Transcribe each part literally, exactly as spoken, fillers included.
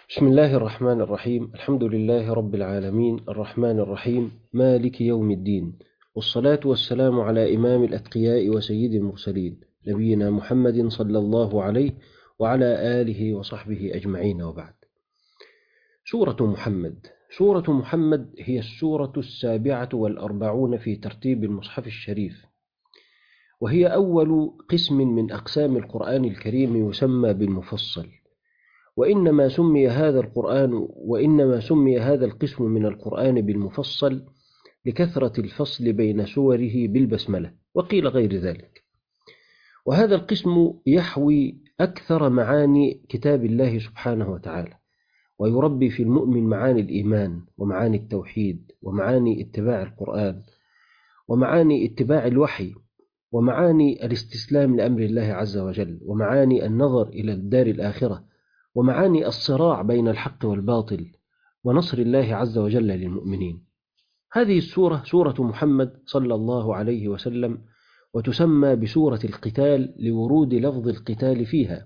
بسم الله الرحمن الرحيم. الحمد لله رب العالمين الرحمن الرحيم مالك يوم الدين، والصلاة والسلام على إمام الأتقياء وسيد المرسلين نبينا محمد صلى الله عليه وعلى آله وصحبه أجمعين، وبعد. سورة محمد. سورة محمد هي السورة السابعة والأربعون في ترتيب المصحف الشريف، وهي أول قسم من أقسام القرآن الكريم يسمى بالمفصل. وإنما سمي هذا القرآن وإنما سمي هذا القسم من القرآن بالمفصل لكثرة الفصل بين سوره بالبسملة، وقيل غير ذلك. وهذا القسم يحوي أكثر معاني كتاب الله سبحانه وتعالى، ويربي في المؤمن معاني الإيمان ومعاني التوحيد ومعاني اتباع القرآن ومعاني اتباع الوحي ومعاني الاستسلام لأمر الله عز وجل ومعاني النظر إلى الدار الآخرة ومعاني الصراع بين الحق والباطل ونصر الله عز وجل للمؤمنين. هذه السورة سورة محمد صلى الله عليه وسلم، وتسمى بسورة القتال لورود لفظ القتال فيها،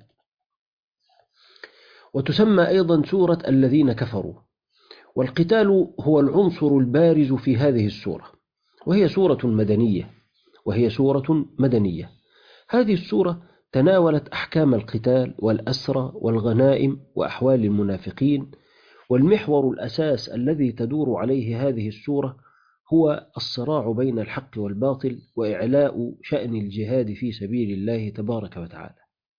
وتسمى أيضا سورة الذين كفروا. والقتال هو العنصر البارز في هذه السورة، وهي سورة مدنية وهي سورة مدنية. هذه السورة تناولت أحكام القتال والأسرى والغنائم وأحوال المنافقين، والمحور الأساس الذي تدور عليه هذه السورة هو الصراع بين الحق والباطل وإعلاء شأن الجهاد في سبيل الله تبارك وتعالى.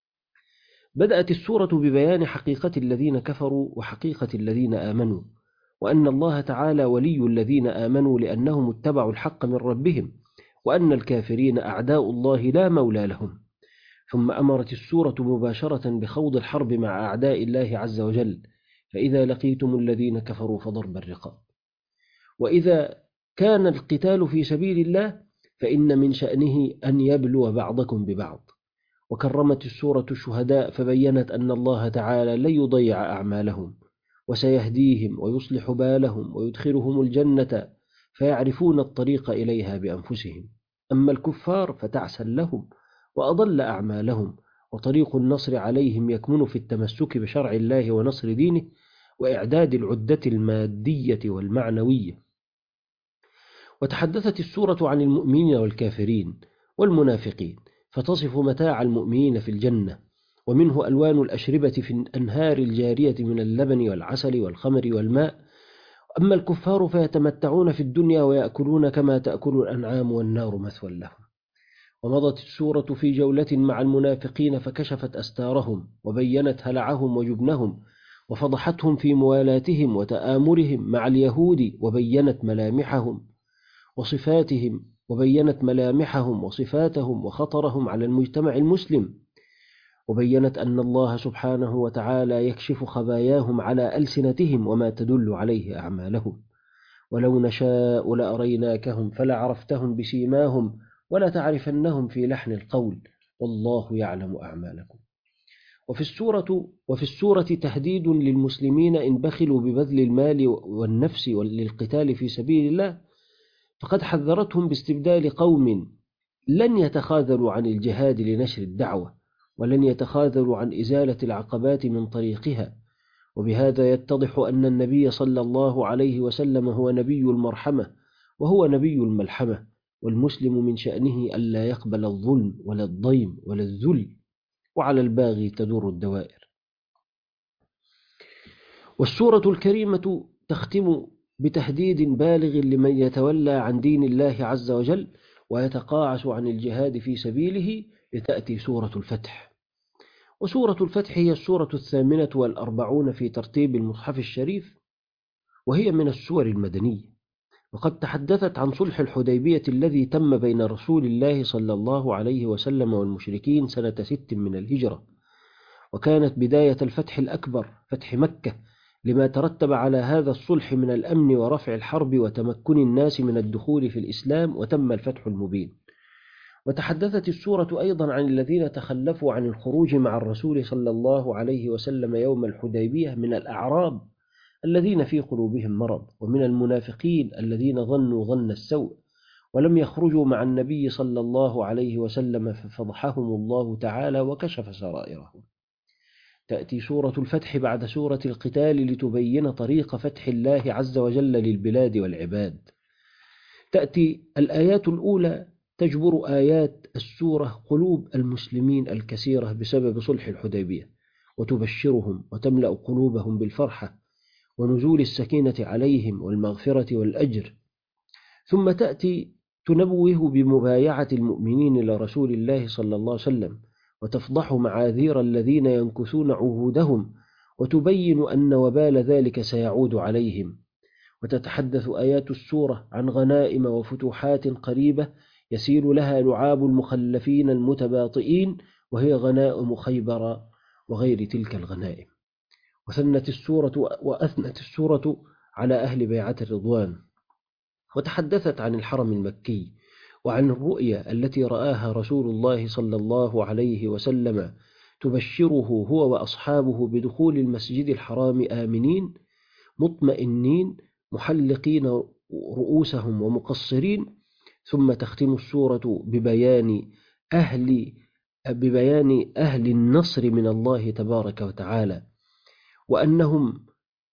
بدأت السورة ببيان حقيقة الذين كفروا وحقيقة الذين آمنوا، وأن الله تعالى ولي الذين آمنوا لأنهم اتبعوا الحق من ربهم، وأن الكافرين أعداء الله لا مولى لهم. ثم أمرت السورة مباشرة بخوض الحرب مع أعداء الله عز وجل، فإذا لقيتم الذين كفروا فضرب الرقاب. وإذا كان القتال في سبيل الله فإن من شأنه أن يبلو بعضكم ببعض. وكرمت السورة الشهداء فبينت أن الله تعالى لن يضيع أعمالهم، وسيهديهم ويصلح بالهم ويدخلهم الجنة فيعرفون الطريق إليها بأنفسهم. أما الكفار فتعسا لهم وأضل أعمالهم، وطريق النصر عليهم يكمن في التمسك بشرع الله ونصر دينه وإعداد العدة المادية والمعنوية. وتحدثت السورة عن المؤمنين والكافرين والمنافقين، فتصف متاع المؤمنين في الجنة، ومنه ألوان الأشربة في الأنهار الجارية من اللبن والعسل والخمر والماء. أما الكفار فيتمتعون في الدنيا ويأكلون كما تأكل الأنعام والنار مثوى لهم. ومضت السورة في جولة مع المنافقين فكشفت أستارهم وبينت هلعهم وجبنهم، وفضحتهم في موالاتهم وتآمرهم مع اليهود، وبينت ملامحهم وصفاتهم وبينت ملامحهم وصفاتهم وخطرهم على المجتمع المسلم، وبينت أن الله سبحانه وتعالى يكشف خباياهم على ألسنتهم وما تدل عليه أعمالهم. ولو نشاء لأريناكهم فلعرفتهم بسيماهم ولتعرفنهم في لحن القول والله يعلم أعمالكم. وفي السورة وفي السورة تهديد للمسلمين إن بخلوا ببذل المال والنفس للقتال في سبيل الله، فقد حذرتهم باستبدال قوم لن يتخاذلوا عن الجهاد لنشر الدعوة، ولن يتخاذلوا عن إزالة العقبات من طريقها. وبهذا يتضح أن النبي صلى الله عليه وسلم هو نبي المرحمة وهو نبي الملحمة، والمسلم من شأنه ألا يقبل الظلم ولا الضيم ولا الذل، وعلى الباغي تدور الدوائر. والسورة الكريمة تختم بتهديد بالغ لمن يتولى عن دين الله عز وجل ويتقاعس عن الجهاد في سبيله، لتأتي سورة الفتح. وسورة الفتح هي السورة الثامنة والأربعون في ترتيب المصحف الشريف، وهي من السور المدنية. وقد تحدثت عن صلح الحديبية الذي تم بين رسول الله صلى الله عليه وسلم والمشركين سنة ست من الهجرة، وكانت بداية الفتح الأكبر فتح مكة، لما ترتب على هذا الصلح من الأمن ورفع الحرب وتمكن الناس من الدخول في الإسلام، وتم الفتح المبين. وتحدثت السورة أيضا عن الذين تخلفوا عن الخروج مع الرسول صلى الله عليه وسلم يوم الحديبية من الأعراب الذين في قلوبهم مرض، ومن المنافقين الذين ظنوا ظن السوء ولم يخرجوا مع النبي صلى الله عليه وسلم، ففضحهم الله تعالى وكشف سرائرهم. تأتي سورة الفتح بعد سورة القتال لتبين طريق فتح الله عز وجل للبلاد والعباد. تأتي الآيات الأولى تجبر آيات السورة قلوب المسلمين الكثيرة بسبب صلح الحديبية، وتبشرهم وتملأ قلوبهم بالفرحة ونزول السكينة عليهم والمغفرة والأجر. ثم تأتي تنبه بمبايعة المؤمنين لرسول الله صلى الله عليه وسلم، وتفضح معاذير الذين ينكثون عهودهم، وتبين أن وبال ذلك سيعود عليهم. وتتحدث آيات السورة عن غنائم وفتوحات قريبة يسير لها لعاب المخلفين المتباطئين، وهي غنائم خيبر وغير تلك الغنائم. وثنت السورة وأثنت السورة على أهل بيعة الرضوان، وتحدثت عن الحرم المكي وعن الرؤيا التي رآها رسول الله صلى الله عليه وسلم تبشره هو وأصحابه بدخول المسجد الحرام آمنين مطمئنين محلقين رؤوسهم ومقصرين. ثم تختم السورة ببيان أهل ببيان أهل النصر من الله تبارك وتعالى، وأنهم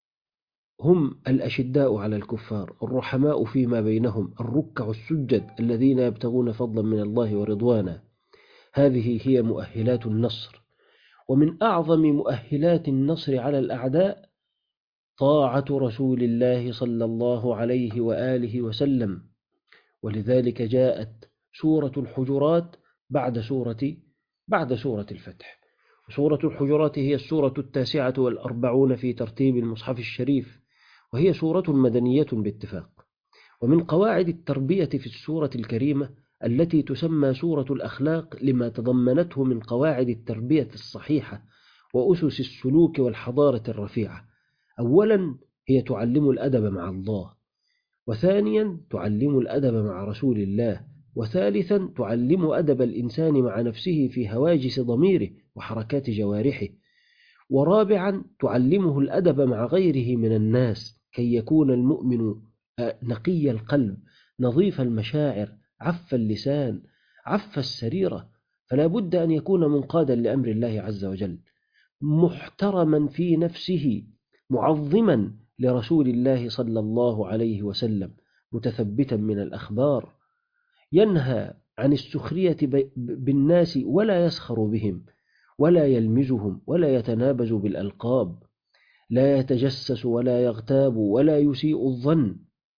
هم الأشداء على الكفار الرحماء فيما بينهم الركع السجد الذين يبتغون فضلا من الله ورضوانا. هذه هي مؤهلات النصر. ومن أعظم مؤهلات النصر على الأعداء طاعة رسول الله صلى الله عليه وآله وسلم، ولذلك جاءت سورة الحجرات بعد سورة بعد سورة الفتح. سورة الحجرات هي السورة التاسعة والأربعون في ترتيب المصحف الشريف، وهي سورة مدنية باتفاق. ومن قواعد التربية في السورة الكريمة التي تسمى سورة الأخلاق لما تضمنته من قواعد التربية الصحيحة وأسس السلوك والحضارة الرفيعة. أولا هي تعلم الأدب مع الله، وثانيا تعلم الأدب مع رسول الله، وثالثا تعلم أدب الإنسان مع نفسه في هواجس ضميره وحركات جوارحه، ورابعا تعلمه الأدب مع غيره من الناس كي يكون المؤمن نقي القلب نظيف المشاعر عف اللسان عف السريرة، فلا بد أن يكون منقادا لأمر الله عز وجل، محترما في نفسه معظما لرسول الله صلى الله عليه وسلم، متثبتا من الأخبار، ينهى عن السخرية بالناس ولا يسخر بهم ولا يلمزهم ولا يتنابز بالألقاب، لا يتجسس ولا يغتاب ولا يسيء الظن،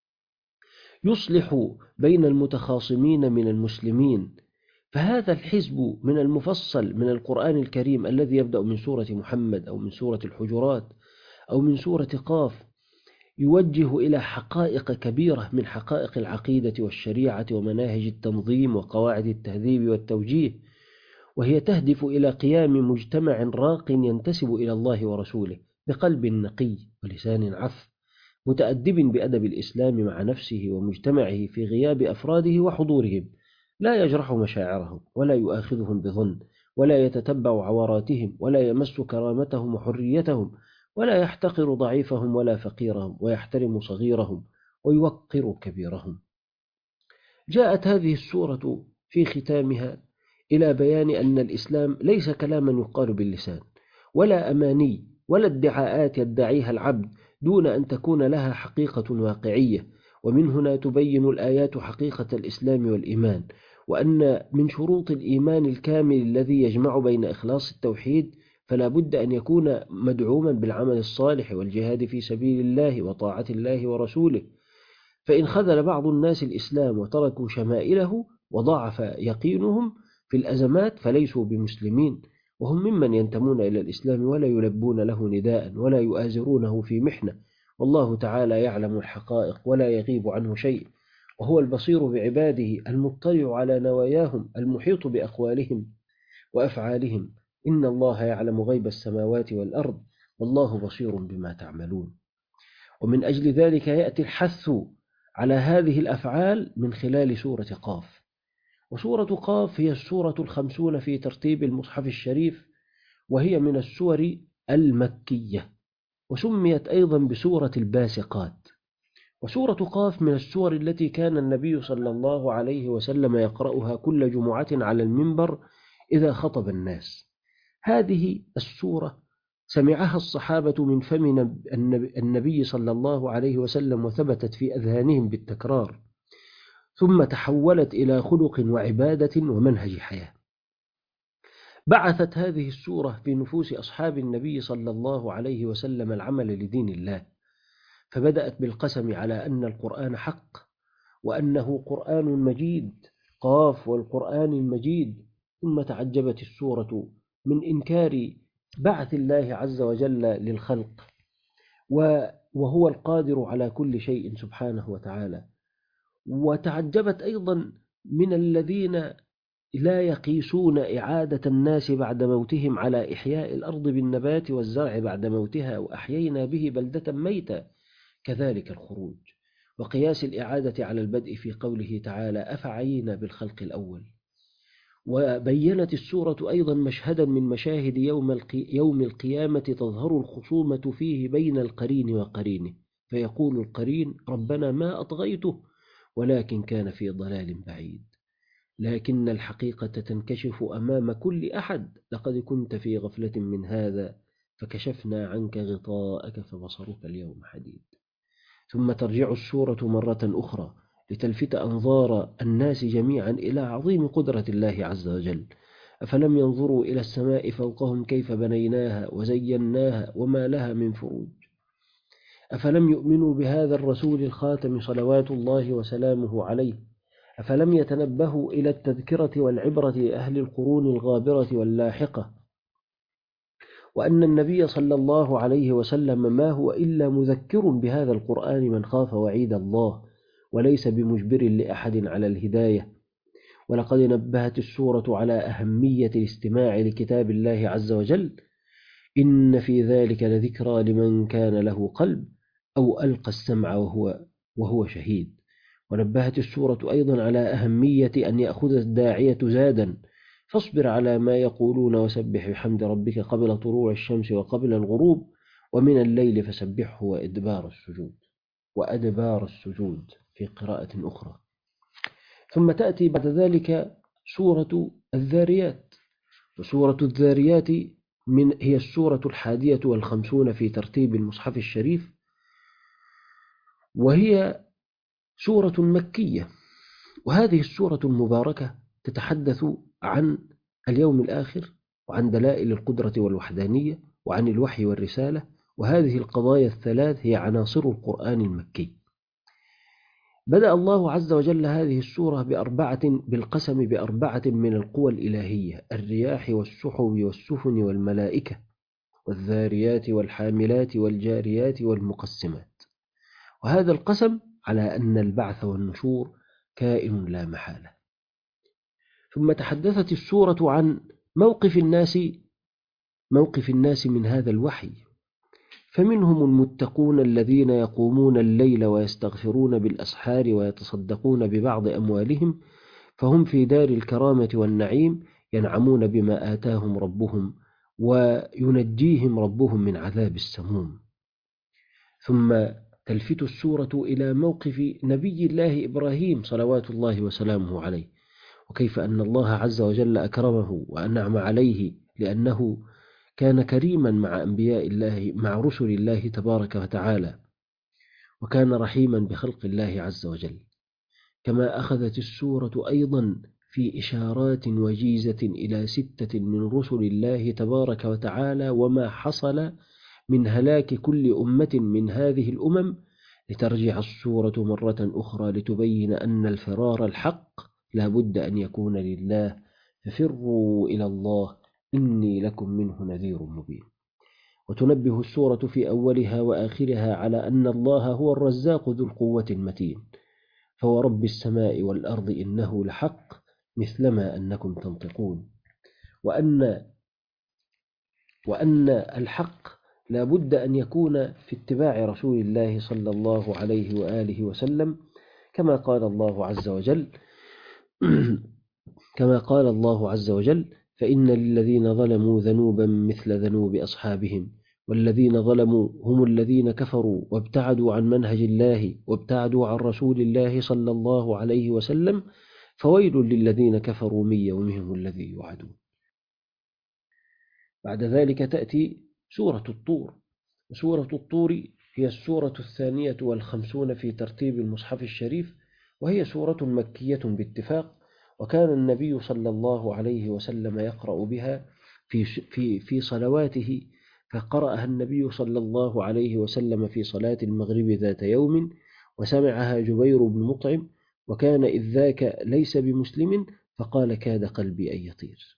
يصلح بين المتخاصمين من المسلمين. فهذا الحزب من المفصل من القرآن الكريم الذي يبدأ من سورة محمد أو من سورة الحجرات أو من سورة قاف يوجه إلى حقائق كبيرة من حقائق العقيدة والشريعة ومناهج التنظيم وقواعد التهذيب والتوجيه، وهي تهدف إلى قيام مجتمع راق ينتسب إلى الله ورسوله بقلب نقي ولسان عف، متأدب بأدب الإسلام مع نفسه ومجتمعه في غياب أفراده وحضورهم، لا يجرح مشاعرهم ولا يؤاخذهم بظن ولا يتتبع عوراتهم ولا يمس كرامتهم وحريتهم ولا يحتقر ضعيفهم ولا فقيرهم، ويحترم صغيرهم ويوقر كبيرهم. جاءت هذه السورة في ختامها إلى بيان أن الإسلام ليس كلاما يقال باللسان ولا أماني ولا ادعاءات يدعيها العبد دون أن تكون لها حقيقة واقعية. ومن هنا تبين الآيات حقيقة الإسلام والإيمان، وأن من شروط الإيمان الكامل الذي يجمع بين إخلاص التوحيد فلا بد أن يكون مدعوما بالعمل الصالح والجهاد في سبيل الله وطاعة الله ورسوله. فإن خذل بعض الناس الإسلام وتركوا شمائله وضعف يقينهم في الأزمات فليسوا بمسلمين، وهم ممن ينتمون إلى الإسلام ولا يلبون له نداء ولا يؤازرونه في محنة، والله تعالى يعلم الحقائق ولا يغيب عنه شيء، وهو البصير بعباده المطلع على نواياهم المحيط بأقوالهم وأفعالهم. إن الله يعلم غيب السماوات والأرض والله بصير بما تعملون. ومن أجل ذلك يأتي الحث على هذه الأفعال من خلال سورة قاف. وسورة قاف هي السورة الخمسون في ترتيب المصحف الشريف، وهي من السور المكية، وسميت أيضا بسورة الباسقات. وسورة قاف من السور التي كان النبي صلى الله عليه وسلم يقرأها كل جمعة على المنبر إذا خطب الناس. هذه السورة سمعها الصحابة من فم النبي صلى الله عليه وسلم وثبتت في أذهانهم بالتكرار، ثم تحولت إلى خلق وعبادة ومنهج حياة. بعثت هذه السورة في نفوس أصحاب النبي صلى الله عليه وسلم العمل لدين الله، فبدأت بالقسم على أن القرآن حق، وأنه قرآن مجيد، قاف والقرآن المجيد. ثم تعجبت السورة من إنكار بعث الله عز وجل للخلق، وهو القادر على كل شيء سبحانه وتعالى. وتعجبت أيضا من الذين لا يقيسون إعادة الناس بعد موتهم على إحياء الأرض بالنبات والزرع بعد موتها، وأحيينا به بلدة ميتة، كذلك الخروج، وقياس الإعادة على البدء في قوله تعالى أفعينا بالخلق الأول. وبينت السورة أيضا مشهدا من مشاهد يوم, القي... يوم القيامة تظهر الخصومة فيه بين القرين وقرينه، فيقول القرين ربنا ما أطغيته ولكن كان في ضلال بعيد، لكن الحقيقة تنكشف أمام كل أحد، لقد كنت في غفلة من هذا فكشفنا عنك غطاءك فبصرك اليوم حديد. ثم ترجع السورة مرة أخرى لتلفت أنظار الناس جميعا إلى عظيم قدرة الله عز وجل. أفلم ينظروا إلى السماء فوقهم كيف بنيناها وزيناها وما لها من فروج، أفلم يؤمنوا بهذا الرسول الخاتم صلوات الله وسلامه عليه، أفلم يتنبهوا إلى التذكرة والعبرة لأهل القرون الغابرة واللاحقة، وأن النبي صلى الله عليه وسلم ما هو إلا مذكر بهذا القرآن من خاف وعيد الله، وليس بمجبر لأحد على الهداية. ولقد نبهت السورة على أهمية الاستماع لكتاب الله عز وجل، إن في ذلك لذكرى لمن كان له قلب أو ألقى السمع وهو, وهو شهيد. ونبهت السورة أيضا على أهمية أن يأخذ الداعية زادا، فاصبر على ما يقولون وسبح بحمد ربك قبل طلوع الشمس وقبل الغروب ومن الليل فسبحه وإدبار السجود وأدبار السجود في قراءة أخرى. ثم تأتي بعد ذلك سورة الذاريات، وسورة الذاريات من هي السورة الحادية والخمسون في ترتيب المصحف الشريف، وهي سورة مكية. وهذه السورة المباركة تتحدث عن اليوم الآخر، وعن دلائل القدرة والوحدانية، وعن الوحي والرسالة، وهذه القضايا الثلاث هي عناصر القرآن المكي. بدأ الله عز وجل هذه السورة بأربعة بالقسم بأربعة من القوى الإلهية: الرياح والسحب والسفن والملائكة والذاريات والحاملات والجاريات والمقسمات. وهذا القسم على أن البعث والنشور كائن لا محالة. ثم تحدثت السورة عن موقف الناس موقف الناس من هذا الوحي، فمنهم المتقون الذين يقومون الليل ويستغفرون بالأسحار ويتصدقون ببعض أموالهم، فهم في دار الكرامة والنعيم ينعمون بما آتاهم ربهم وينجيهم ربهم من عذاب السموم. ثم تلفت السورة إلى موقف نبي الله إبراهيم صلوات الله وسلامه عليه، وكيف أن الله عز وجل أكرمه وأنعم عليه لأنه كان كريما مع أنبياء الله مع رسل الله تبارك وتعالى، وكان رحيما بخلق الله عز وجل. كما أخذت السورة أيضا في إشارات وجيزة إلى ستة من رسل الله تبارك وتعالى وما حصل من هلاك كل أمة من هذه الأمم، لترجع السورة مرة أخرى لتبين أن الفرار الحق لا بد أن يكون لله، ففروا إلى الله إني لكم منه نذير مبين. وتنبه السورة في أولها وآخرها على أن الله هو الرزاق ذو القوة المتين، فورب السماء والأرض إنه لحق مثلما أنكم تنطقون، وأن وأن الحق لا بد أن يكون في اتباع رسول الله صلى الله عليه وآله وسلم، كما قال الله عز وجل كما قال الله عز وجل فإن للذين ظلموا ذنوبا مثل ذنوب أصحابهم، والذين ظلموا هم الذين كفروا وابتعدوا عن منهج الله وابتعدوا عن رسول الله صلى الله عليه وسلم، فويل للذين كفروا من يومهم الذي يوعدون. بعد ذلك تأتي سورة الطور. سورة الطور هي السورة الثانية والخمسون في ترتيب المصحف الشريف، وهي سورة مكية باتفاق، وكان النبي صلى الله عليه وسلم يقرأ بها في في في صلواته، فقرأها النبي صلى الله عليه وسلم في صلاة المغرب ذات يوم، وسمعها جبير بن مطعم، وكان إذ ذاك ليس بمسلم، فقال كاد قلبي أن يطير.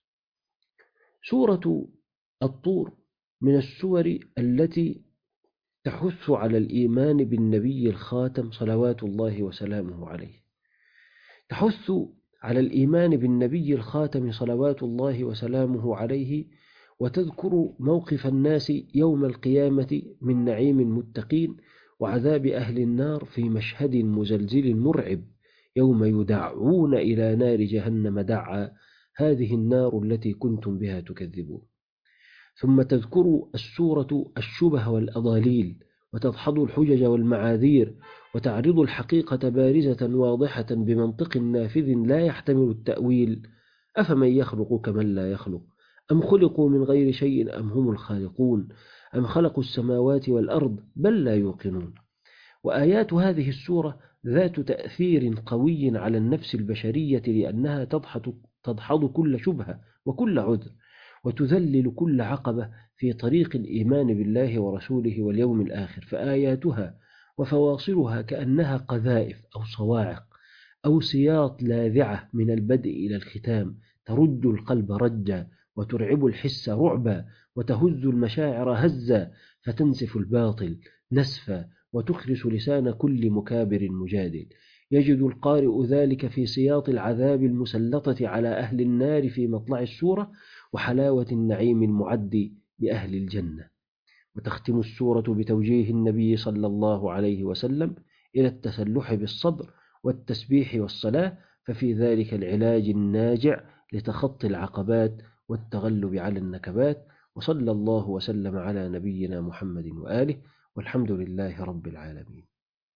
سورة الطور من السور التي تحث على الإيمان بالنبي الخاتم صلوات الله وسلامه عليه، تحث على الإيمان بالنبي الخاتم صلوات الله وسلامه عليه، وتذكر موقف الناس يوم القيامة من نعيم المتقين وعذاب أهل النار في مشهد مزلزل مرعب، يوم يدعون إلى نار جهنم دعا، هذه النار التي كنتم بها تكذبون. ثم تذكر السورة الشبه والأضاليل، وتدحض الحجج والمعاذير، وتعرض الحقيقة بارزة واضحة بمنطق نافذ لا يحتمل التأويل: أفمن يخلق كمن لا يخلق، أم خلقوا من غير شيء أم هم الخالقون، أم خلقوا السماوات والأرض بل لا يوقنون. وآيات هذه السورة ذات تأثير قوي على النفس البشرية، لأنها تدحض تدحض كل شبهة وكل عذر، وتذلل كل عقبة في طريق الإيمان بالله ورسوله واليوم الآخر. فآياتها وفواصلها كأنها قذائف أو صواعق أو سياط لاذعة من البدء إلى الختام، ترج القلب رجا، وترعب الحس رعبا، وتهز المشاعر هزا، فتنسف الباطل نسفا، وتخرس لسان كل مكابر مجادل. يجد القارئ ذلك في سياط العذاب المسلطة على أهل النار في مطلع السورة، وحلاوة النعيم المعد لأهل الجنة. وتختم السورة بتوجيه النبي صلى الله عليه وسلم إلى التسلح بالصبر والتسبيح والصلاة، ففي ذلك العلاج الناجع لتخطي العقبات والتغلب على النكبات. وصلى الله وسلم على نبينا محمد وآله، والحمد لله رب العالمين.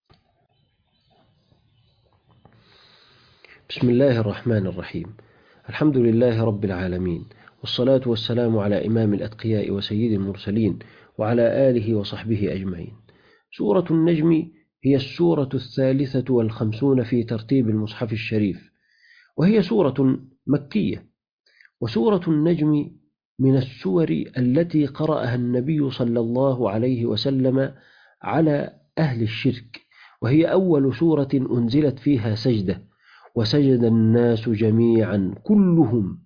بسم الله الرحمن الرحيم. الحمد لله رب العالمين، والصلاة والسلام على إمام الأتقياء وسيد المرسلين، وعلى آله وصحبه أجمعين. سورة النجم هي السورة الثالثة والخمسون في ترتيب المصحف الشريف، وهي سورة مكية. وسورة النجم من السور التي قرأها النبي صلى الله عليه وسلم على أهل الشرك، وهي أول سورة أنزلت فيها سجدة، وسجد الناس جميعا كلهم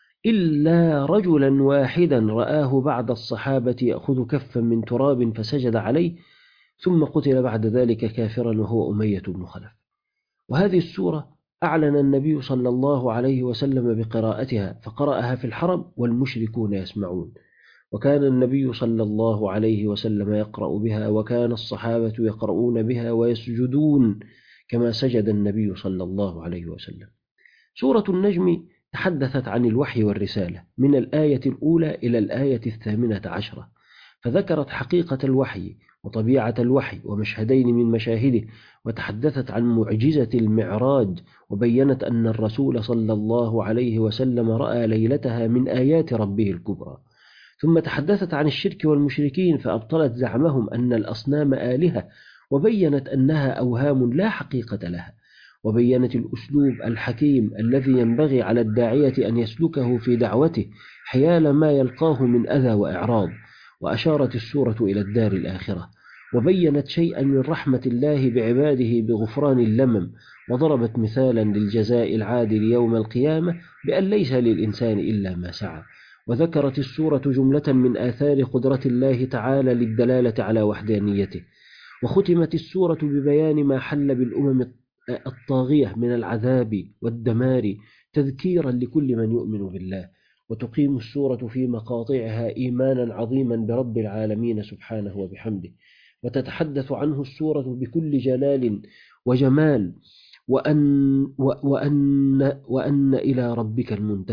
إلا رجلا واحدا رآه بعد الصحابة يأخذ كفا من تراب فسجد عليه، ثم قتل بعد ذلك كافرا وهو أمية بن خلف. وهذه السورة أعلن النبي صلى الله عليه وسلم بقراءتها، فقرأها في الحرم والمشركون يسمعون، وكان النبي صلى الله عليه وسلم يقرأ بها، وكان الصحابة يقرؤون بها ويسجدون كما سجد النبي صلى الله عليه وسلم. سورة النجم تحدثت عن الوحي والرسالة من الآية الأولى إلى الآية الثامنة عشرة، فذكرت حقيقة الوحي وطبيعة الوحي ومشهدين من مشاهده، وتحدثت عن معجزة المعراج، وبينت أن الرسول صلى الله عليه وسلم رأى ليلتها من آيات ربه الكبرى. ثم تحدثت عن الشرك والمشركين، فأبطلت زعمهم أن الأصنام آلهة، وبينت أنها أوهام لا حقيقة لها، وبينت الأسلوب الحكيم الذي ينبغي على الداعية أن يسلكه في دعوته حيال ما يلقاه من أذى وإعراض. وأشارت السورة إلى الدار الآخرة، وبينت شيئا من رحمة الله بعباده بغفران اللمم، وضربت مثالا للجزاء العادل يوم القيامة بأن ليس للإنسان إلا ما سعى. وذكرت السورة جملة من آثار قدرة الله تعالى للدلالة على وحدانيته. وختمت السورة ببيان ما حل بالأمم الطاغية من العذاب والدمار، تذكيرا لكل من يؤمن بالله. وتقيم السورة في مقاطعها إيمانا عظيما برب العالمين سبحانه وبحمده، وتتحدث عنه السورة بكل جلال وجمال، وأن, وأن, وأن إلى ربك المنتهى،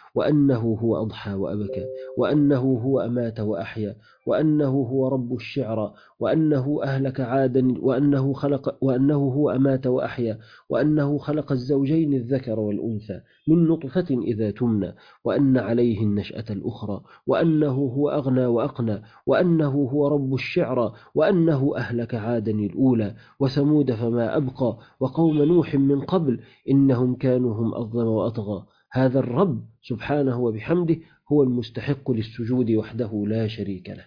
وأنه هو أضحى وأبكى، وأنه هو أمات وأحيا، وأنه هو رب الشعرى، وأنه أهلك عادا، وأنه خلق وأنه هو أمات وأحيا، وأنه خلق الزوجين الذكر والأنثى من نطفة إذا تمنى، وأن عليه النشأة الأخرى، وأنه هو أغنى وأقنى، وأنه هو رب الشعرى، وأنه أهلك عادا الأولى وثمود فما أبقى، وقوم نوح من قبل إنهم كانوا هم أظلم وأطغى. هذا الرب سبحانه وبحمده هو المستحق للسجود وحده لا شريك له.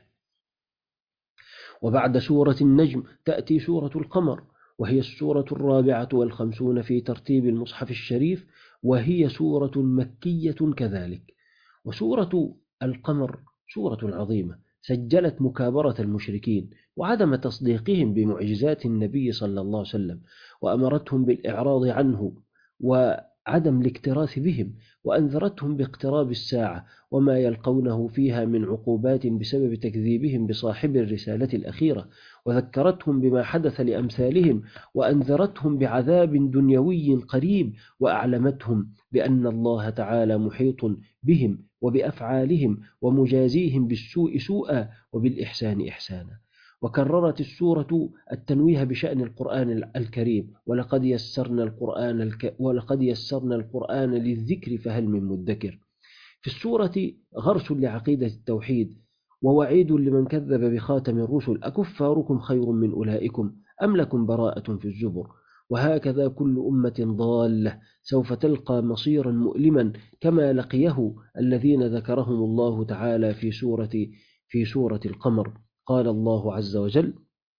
وبعد سورة النجم تأتي سورة القمر، وهي السورة الرابعة والخمسون في ترتيب المصحف الشريف، وهي سورة مكية كذلك. وسورة القمر سورة عظيمة سجلت مكابرة المشركين وعدم تصديقهم بمعجزات النبي صلى الله عليه وسلم، وأمرتهم بالإعراض عنه وعدم الاكتراث بهم، وأنذرتهم باقتراب الساعة وما يلقونه فيها من عقوبات بسبب تكذيبهم بصاحب الرسالة الأخيرة، وذكرتهم بما حدث لأمثالهم، وأنذرتهم بعذاب دنيوي قريب، وأعلمتهم بأن الله تعالى محيط بهم وبأفعالهم ومجازيهم بالسوء سوءا وبالإحسان إحسانا. وكررت السورة التنويه بشأن القرآن الكريم، ولقد يسرنا القرآن الك... ولقد يسرنا القرآن للذكر فهل من مدكر. في السورة غرس لعقيدة التوحيد، ووعيد لمن كذب بخاتم الرسل: أكفاركم خير من أولئكم أم لكم براءة في الزبر. وهكذا كل أمة ضالة سوف تلقى مصيرا مؤلما كما لقيه الذين ذكرهم الله تعالى في سورة في سورة القمر. قال الله عز وجل: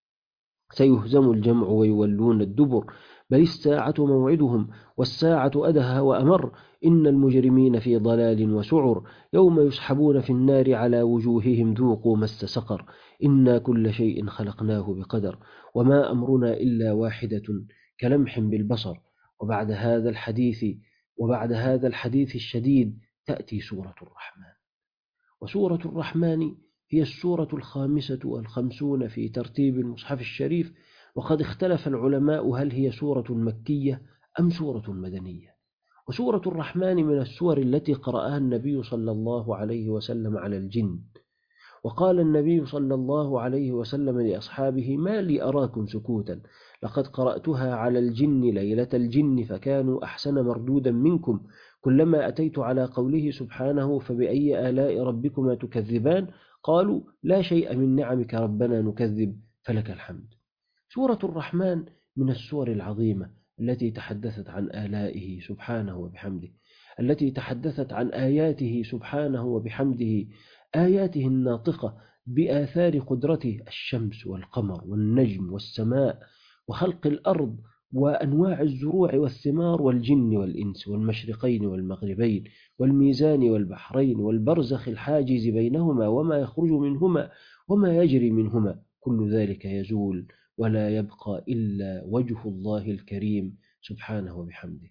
سيهزم الجمع ويولون الدبر بل الساعة موعدهم والساعة أدهى وأمر إن المجرمين في ضلال وسعر يوم يسحبون في النار على وجوههم ذوقوا مس سقر إنا كل شيء خلقناه بقدر وما أمرنا إلا واحدة كلمح بالبصر. وبعد هذا الحديث وبعد هذا الحديث الشديد تأتي سورة الرحمن. وسورة الرحمن هي السورة الخامسة والخمسون في ترتيب المصحف الشريف، وقد اختلف العلماء هل هي سورة مكية أم سورة مدنية. وسورة الرحمن من السور التي قرأها النبي صلى الله عليه وسلم على الجن، وقال النبي صلى الله عليه وسلم لأصحابه: ما لي أراكم سكوتا، لقد قرأتها على الجن ليلة الجن فكانوا أحسن مردودا منكم، كلما أتيت على قوله سبحانه فبأي آلاء ربكما تكذبان قالوا لا شيء من نعمك ربنا نكذب فلك الحمد. سورة الرحمن من السور العظيمة التي تحدثت عن آلائه سبحانه وبحمده، التي تحدثت عن آياته سبحانه وبحمده، آياته الناطقة بآثار قدرته: الشمس والقمر والنجم والسماء وخلق الأرض وأنواع الزروع والثمار والجن والإنس والمشرقين والمغربين والميزان والبحرين والبرزخ الحاجز بينهما وما يخرج منهما وما يجري منهما، كل ذلك يزول ولا يبقى إلا وجه الله الكريم سبحانه وبحمده.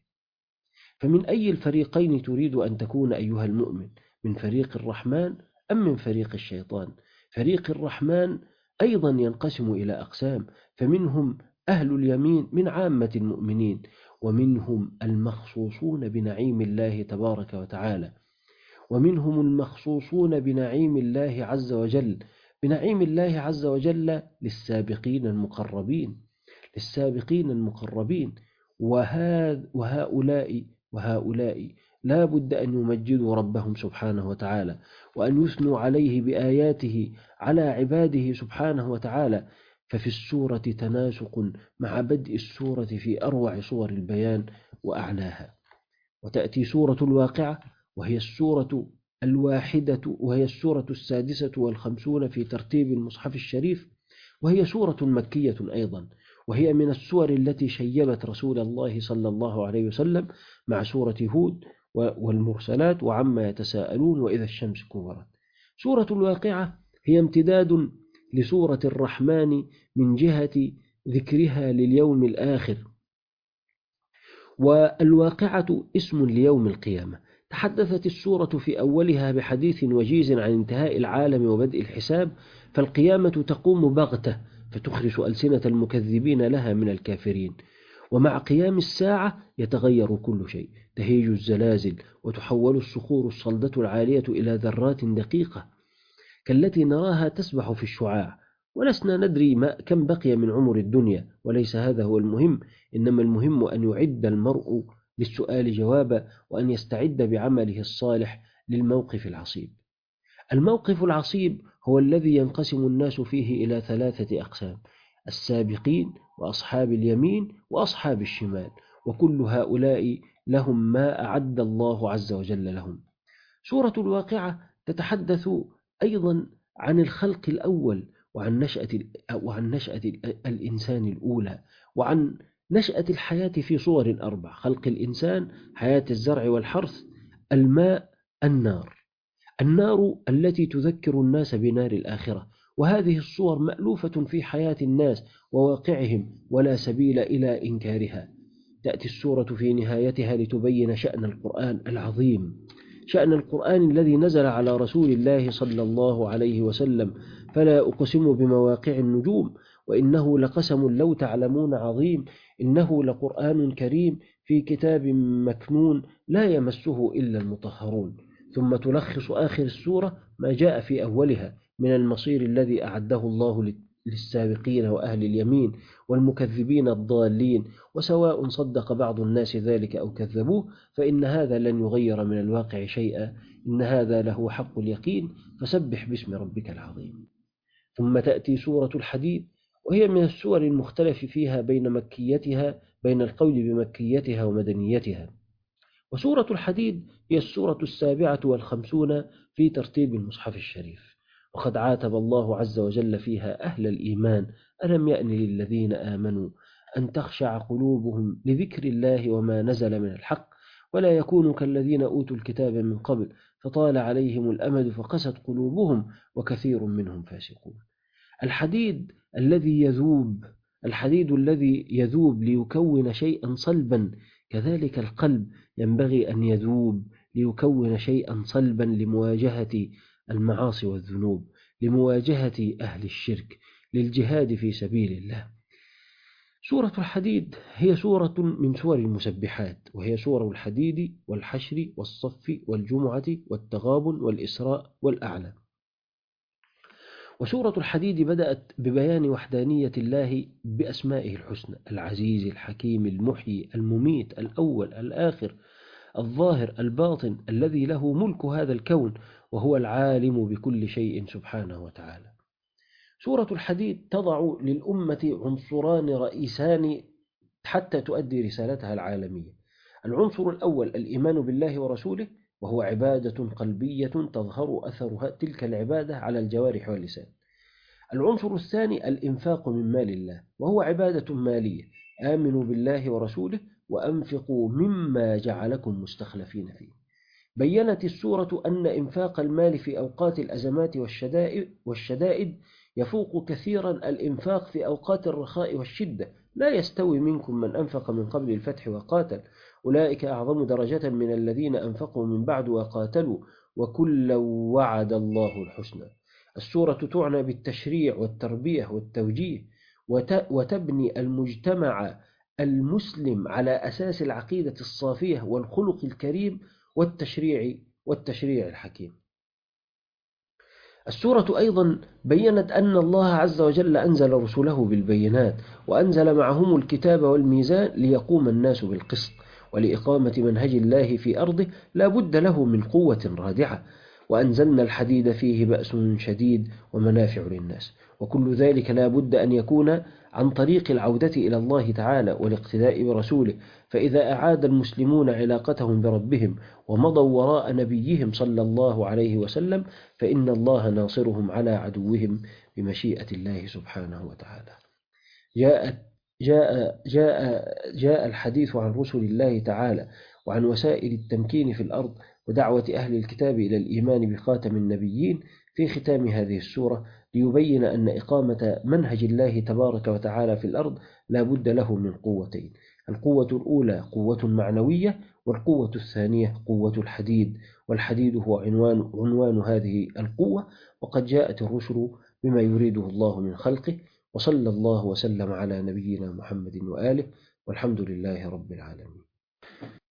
فمن أي الفريقين تريد أن تكون أيها المؤمن؟ من فريق الرحمن أم من فريق الشيطان؟ فريق الرحمن أيضا ينقسم إلى أقسام، فمنهم أهل اليمين من عامة المؤمنين، ومنهم المخصوصون بنعيم الله تبارك وتعالى، ومنهم المخصوصون بنعيم الله عز وجل بنعيم الله عز وجل للسابقين المقربين للسابقين المقربين وهؤلاء وهؤلاء لا بد أن يمجدوا ربهم سبحانه وتعالى، وأن يثنوا عليه بآياته على عباده سبحانه وتعالى. ففي السورة تناسق مع بدء السورة في أروع صور البيان وأعلاها. وتأتي سورة الواقعة، وهي السورة الواحدة وهي السورة السادسة والخمسون في ترتيب المصحف الشريف، وهي سورة مكية أيضا، وهي من السور التي شيبت رسول الله صلى الله عليه وسلم مع سورة هود والمرسلات وعما يتساءلون وإذا الشمس كورت. سورة الواقعة هي امتداد لسورة الرحمن من جهة ذكرها لليوم الآخر، والواقعة اسم ليوم القيامة. تحدثت السورة في أولها بحديث وجيز عن انتهاء العالم وبدء الحساب، فالقيامة تقوم بغتة فتخرس ألسنة المكذبين لها من الكافرين. ومع قيام الساعة يتغير كل شيء، تهيج الزلازل وتحول الصخور الصلدة العالية إلى ذرات دقيقة كالتي نراها تسبح في الشعاع، ولسنا ندري ما كم بقي من عمر الدنيا، وليس هذا هو المهم، إنما المهم أن يعد المرء للسؤال جوابا، وأن يستعد بعمله الصالح للموقف العصيب. الموقف العصيب هو الذي ينقسم الناس فيه إلى ثلاثة أقسام: السابقين وأصحاب اليمين وأصحاب الشمال، وكل هؤلاء لهم ما أعد الله عز وجل لهم. سورة الواقعة تتحدث أيضا عن الخلق الأول، وعن نشأة وعن نشأة الإنسان الأولى، وعن نشأة الحياة في صور أربع: خلق الإنسان، حياة الزرع والحرث، الماء، النار. النار التي تذكر الناس بنار الآخرة، وهذه الصور مألوفة في حياة الناس وواقعهم، ولا سبيل إلى إنكارها. تأتي السورة في نهايتها لتبين شأن القرآن العظيم، شأن القرآن الذي نزل على رسول الله صلى الله عليه وسلم: فلا أقسم بمواقع النجوم وإنه لقسم لو تعلمون عظيم، إنه لقرآن كريم في كتاب مكنون لا يمسه إلا المطهرون. ثم تلخص آخر السورة ما جاء في أولها من المصير الذي أعده الله للسابقين وأهل اليمين والمكذبين الضالين، وسواء صدق بعض الناس ذلك أو كذبوه فإن هذا لن يغير من الواقع شيئا، إن هذا له حق اليقين، فسبح باسم ربك العظيم. ثم تأتي سورة الحديد، وهي من السور المختلف فيها بين مكيتها بين القول بمكيتها ومدنيتها. وسورة الحديد هي السورة السابعة والخمسون في ترتيب المصحف الشريف، وقد عاتب الله عز وجل فيها أهل الإيمان: ألم يأن للذين آمنوا أن تخشع قلوبهم لذكر الله وما نزل من الحق ولا يكونوا كالذين أوتوا الكتاب من قبل فطال عليهم الأمد فقست قلوبهم وكثير منهم فاسقون. الحديد الذي يذوب الحديد الذي يذوب ليكون شيئا صلبا، كذلك القلب ينبغي أن يذوب ليكون شيئا صلبا لمواجهة المعاصي والذنوب، لمواجهة أهل الشرك، للجهاد في سبيل الله. سورة الحديد هي سورة من سور المسبحات، وهي سور الحديد والحشر والصف والجمعة والتغابن والإسراء والأعلى. وسورة الحديد بدأت ببيان وحدانية الله بأسمائه الحسنى: العزيز، الحكيم، المحيي، المميت، الأول، الآخر، الظاهر، الباطن، الذي له ملك هذا الكون، وهو العالم بكل شيء سبحانه وتعالى. سورة الحديد تضع للأمة عنصران رئيسان حتى تؤدي رسالتها العالمية: العنصر الأول الإيمان بالله ورسوله، وهو عبادة قلبية تظهر أثرها تلك العبادة على الجوارح واللسان. العنصر الثاني الإنفاق من مال الله، وهو عبادة مالية: آمنوا بالله ورسوله وأنفقوا مما جعلكم مستخلفين فيه. بيّنت السورة أن إنفاق المال في أوقات الأزمات والشدائد يفوق كثيرا الإنفاق في أوقات الرخاء والشدة. لا يستوي منكم من أنفق من قبل الفتح وقاتل، أولئك أعظم درجة من الذين أنفقوا من بعد وقاتلوا، وكلا وعد الله الحسنى. السورة تعنى بالتشريع والتربية والتوجيه، وتبني المجتمع المسلم على أساس العقيدة الصافية والخلق الكريم والتشريع والتشريع الحكيم. السورة أيضا بيّنت أن الله عز وجل أنزل رسله بالبينات، وأنزل معهم الكتاب والميزان ليقوم الناس بالقسط، ولإقامة منهج الله في أرضه لا بد له من قوة رادعة، وأنزلنا الحديد فيه بأس شديد ومنافع للناس، وكل ذلك لا بد أن يكون عن طريق العودة إلى الله تعالى والاقتداء برسوله. فإذا أعاد المسلمون علاقتهم بربهم ومضوا وراء نبيهم صلى الله عليه وسلم فإن الله ناصرهم على عدوهم بمشيئة الله سبحانه وتعالى. جاء جاء جاء جاء الحديث عن رسل الله تعالى وعن وسائل التمكين في الأرض ودعوة أهل الكتاب إلى الإيمان بخاتم النبيين في ختام هذه السورة، ليبين أن إقامة منهج الله تبارك وتعالى في الأرض لا بد له من قوتين: القوة الأولى قوة معنوية، والقوة الثانية قوة الحديد، والحديد هو عنوان, عنوان هذه القوة، وقد جاءت الرسل بما يريده الله من خلقه. وصلى الله وسلم على نبينا محمد وآله. والحمد لله رب العالمين.